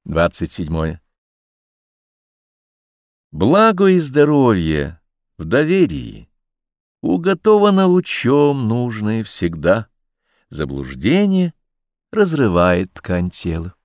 27. Благо и здоровье в доверии уготовано лучом нужное всегда. Заблуждение разрывает ткань тела.